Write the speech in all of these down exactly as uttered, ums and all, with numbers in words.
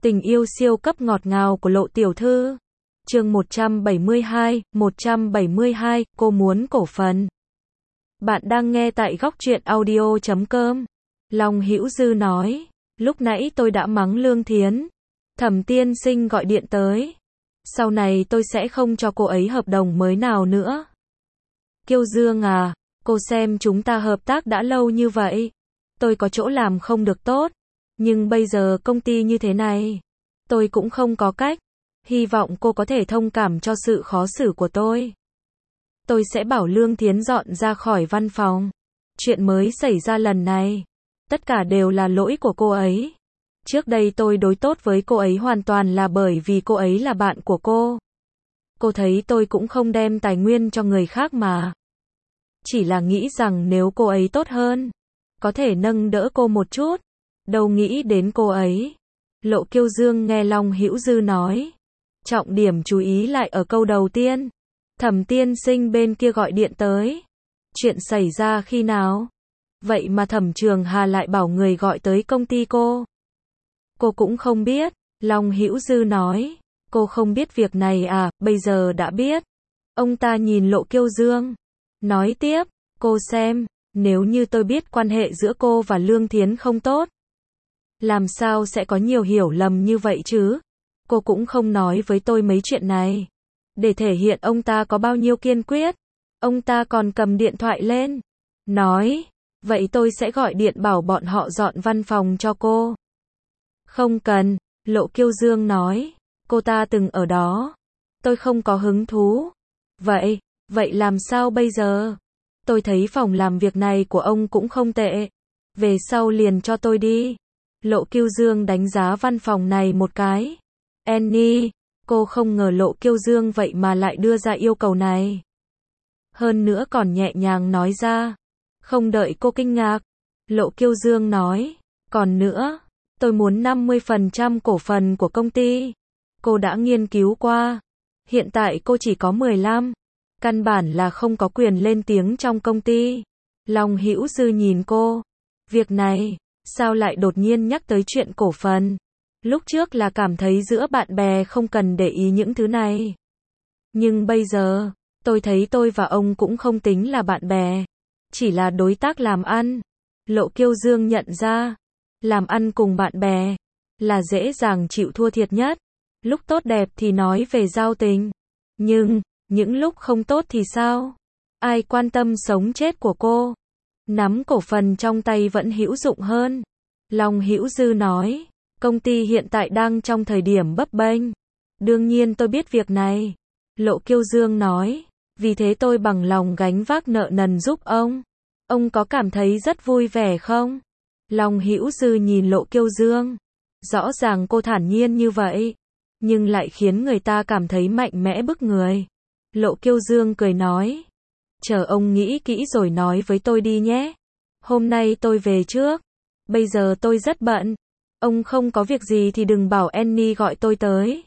Tình yêu siêu cấp ngọt ngào của Lộ tiểu thư. Chương một trăm bảy mươi hai, một trăm bảy mươi hai, cô muốn cổ phần. Bạn đang nghe tại góc truyện audio chấm com. Long Hữu Dư nói, lúc nãy tôi đã mắng Lương Thiến. Thẩm tiên sinh gọi điện tới. Sau này tôi sẽ không cho cô ấy hợp đồng mới nào nữa. Kiêu Dương à, cô xem chúng ta hợp tác đã lâu như vậy. Tôi có chỗ làm không được tốt. Nhưng bây giờ công ty như thế này, tôi cũng không có cách. Hy vọng cô có thể thông cảm cho sự khó xử của tôi. Tôi sẽ bảo Lương Thiến dọn ra khỏi văn phòng. Chuyện mới xảy ra lần này, tất cả đều là lỗi của cô ấy. Trước đây tôi đối tốt với cô ấy hoàn toàn là bởi vì cô ấy là bạn của cô. Cô thấy tôi cũng không đem tài nguyên cho người khác mà. Chỉ là nghĩ rằng nếu cô ấy tốt hơn, có thể nâng đỡ cô một chút. Đâu nghĩ đến cô ấy. Lộ Kiêu Dương nghe Long Hữu Dư nói. Trọng điểm chú ý lại ở câu đầu tiên. Thẩm tiên sinh bên kia gọi điện tới. Chuyện xảy ra khi nào? Vậy mà Thẩm Trường Hà lại bảo người gọi tới công ty cô. Cô cũng không biết. Long Hữu Dư nói. Cô không biết việc này à, bây giờ đã biết. Ông ta nhìn Lộ Kiêu Dương. Nói tiếp, cô xem, nếu như tôi biết quan hệ giữa cô và Lương Thiến không tốt. Làm sao sẽ có nhiều hiểu lầm như vậy chứ? Cô cũng không nói với tôi mấy chuyện này. Để thể hiện ông ta có bao nhiêu kiên quyết. Ông ta còn cầm điện thoại lên. Nói, vậy tôi sẽ gọi điện bảo bọn họ dọn văn phòng cho cô. Không cần, Lộ Kiêu Dương nói. Cô ta từng ở đó. Tôi không có hứng thú. Vậy, vậy làm sao bây giờ? Tôi thấy phòng làm việc này của ông cũng không tệ. Về sau liền cho tôi đi. Lộ Kiêu Dương đánh giá văn phòng này một cái. Annie, cô không ngờ Lộ Kiêu Dương vậy mà lại đưa ra yêu cầu này. Hơn nữa còn nhẹ nhàng nói ra. Không đợi cô kinh ngạc. Lộ Kiêu Dương nói. Còn nữa, tôi muốn năm mươi phần trăm cổ phần của công ty. Cô đã nghiên cứu qua. Hiện tại cô chỉ có mười lăm. Căn bản là không có quyền lên tiếng trong công ty. Long Hữu Dư nhìn cô. Việc này, sao lại đột nhiên nhắc tới chuyện cổ phần? Lúc trước là cảm thấy giữa bạn bè không cần để ý những thứ này. Nhưng bây giờ, tôi thấy tôi và ông cũng không tính là bạn bè. Chỉ là đối tác làm ăn. Lộ Kiêu Dương nhận ra. Làm ăn cùng bạn bè là dễ dàng chịu thua thiệt nhất. Lúc tốt đẹp thì nói về giao tình. Nhưng, những lúc không tốt thì sao? Ai quan tâm sống chết của cô? Nắm cổ phần trong tay vẫn hữu dụng hơn. Long Hữu Dư nói. Công ty hiện tại đang trong thời điểm bấp bênh. Đương nhiên tôi biết việc này. Lộ Kiêu Dương nói. Vì thế tôi bằng lòng gánh vác nợ nần giúp ông. Ông có cảm thấy rất vui vẻ không? Long Hữu Dư nhìn Lộ Kiêu Dương. Rõ ràng cô thản nhiên như vậy, nhưng lại khiến người ta cảm thấy mạnh mẽ bức người. Lộ Kiêu Dương cười nói. Chờ ông nghĩ kỹ rồi nói với tôi đi nhé. Hôm nay tôi về trước. Bây giờ tôi rất bận. Ông không có việc gì thì đừng bảo Annie gọi tôi tới.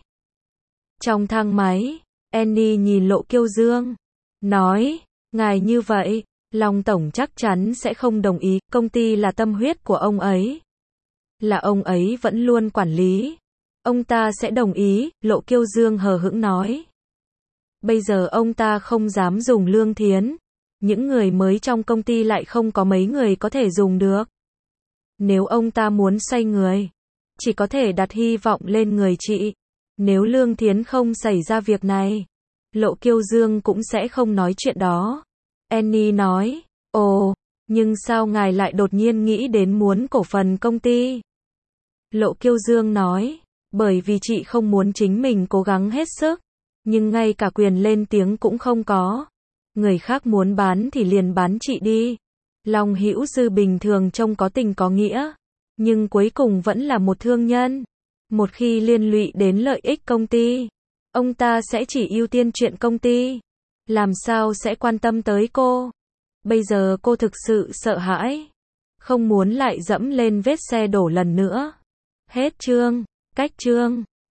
Trong thang máy, Annie nhìn Lộ Kiêu Dương. Nói, ngài như vậy, Long Tổng chắc chắn sẽ không đồng ý. Công ty là tâm huyết của ông ấy. Là ông ấy vẫn luôn quản lý. Ông ta sẽ đồng ý, Lộ Kiêu Dương hờ hững nói. Bây giờ ông ta không dám dùng Lương Thiến. Những người mới trong công ty lại không có mấy người có thể dùng được. Nếu ông ta muốn xoay người, chỉ có thể đặt hy vọng lên người chị. Nếu Lương Thiến không xảy ra việc này, Lộ Kiêu Dương cũng sẽ không nói chuyện đó. Annie nói, ồ, nhưng sao ngài lại đột nhiên nghĩ đến muốn cổ phần công ty? Lộ Kiêu Dương nói, bởi vì chị không muốn chính mình cố gắng hết sức, nhưng ngay cả quyền lên tiếng cũng không có. Người khác muốn bán thì liền bán chị đi. Long Hữu Dư bình thường trông có tình có nghĩa, nhưng cuối cùng vẫn là một thương nhân. Một khi liên lụy đến lợi ích công ty, ông ta sẽ chỉ ưu tiên chuyện công ty. Làm sao sẽ quan tâm tới cô? Bây giờ cô thực sự sợ hãi, không muốn lại dẫm lên vết xe đổ lần nữa. Hết chương, cách chương.